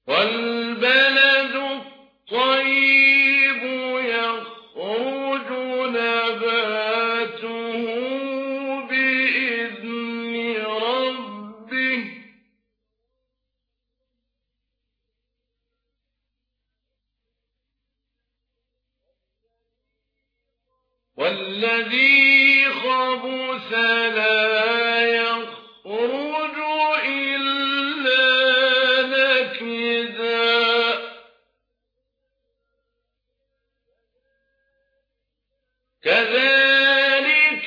والبلد الطيب يخرج نباته بإذن ربه والذي خبث لا يخرج إلا نكدا كذلك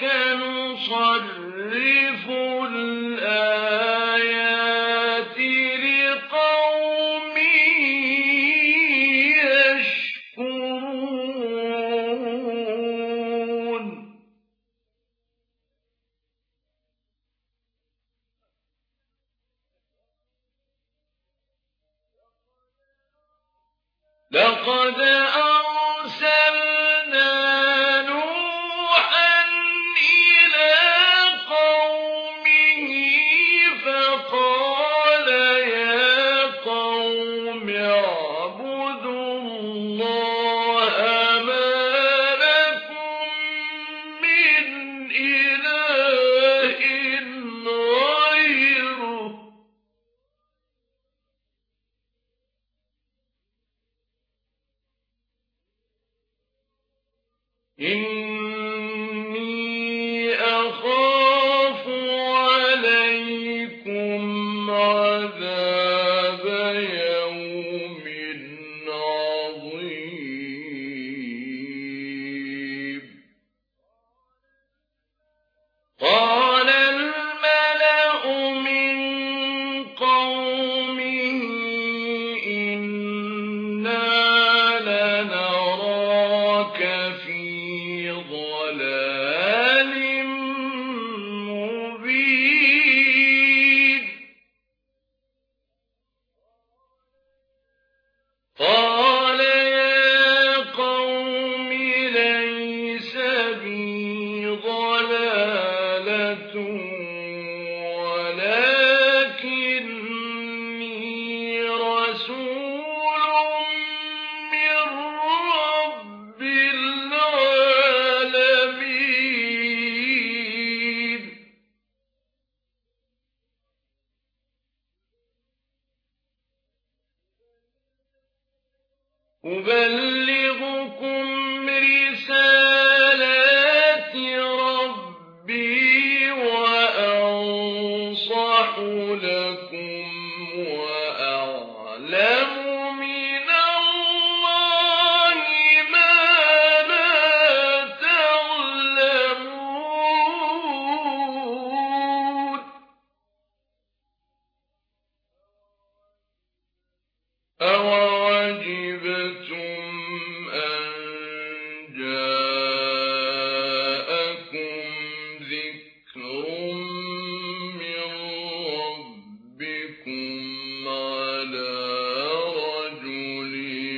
نصرف الآيات لقوم يشكرون لقد أرسلنا نوحا إلى قومه فقال يا قوم اعبدوا الله ما لكم من إله غيره إني أخاف عليكم عذاب يوم عظيم قال الملأ من قومه إنا لنراك في ضلال مبين قال يا قوم ليس بي ضلالة ولكني رسول من رب العالمين أبلغكم رسالات ربي وأنصح لكم وأعلم من الله ما لا تعلمون أَوَعَجِبْتُمْ أَن جَاءَكُمْ ذِكْرٌ مِّن رَّبِّكُمْ عَلَىٰ رَجُلٍ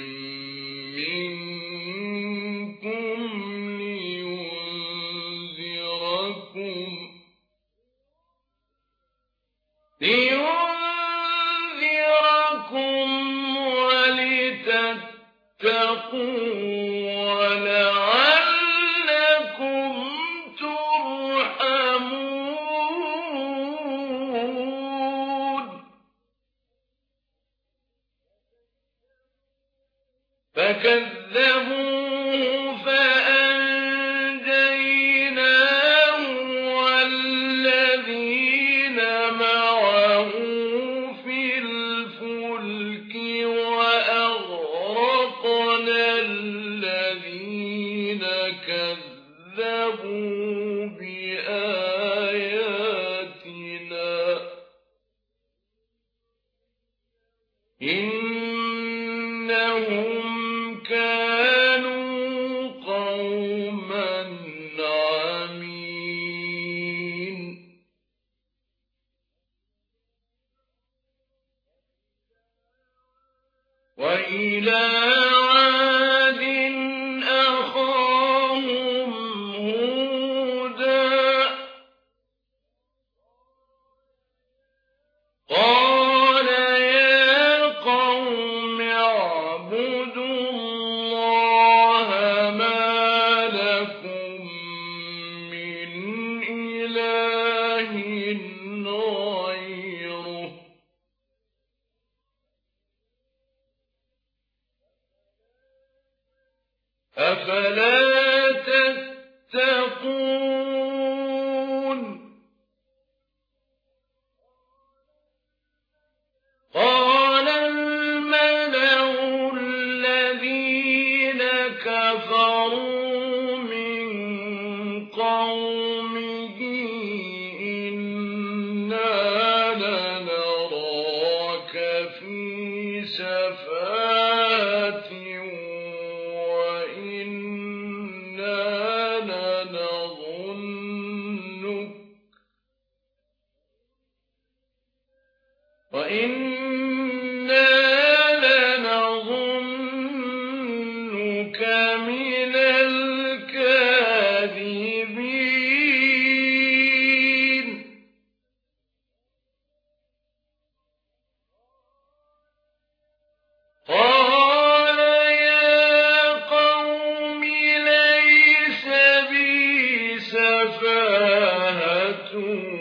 مِّنكُمْ لِيُنذِرَكُمْ ولتتقوا ولعلكم ترحمون فكذبوه فأنجيناه والذين معه في الفلك وأغرقنا الذين كذبوا بآياتنا إنهم كانوا قوما عمين وإلى عاد أخاهم هودا قال يا قوم أفلا تتقون قال الملأ الذين كفروا من قومه إنا لنراك في سفاهة وإنا لنظنك من الكاذبين قال يا قوم ليس بي سفاهة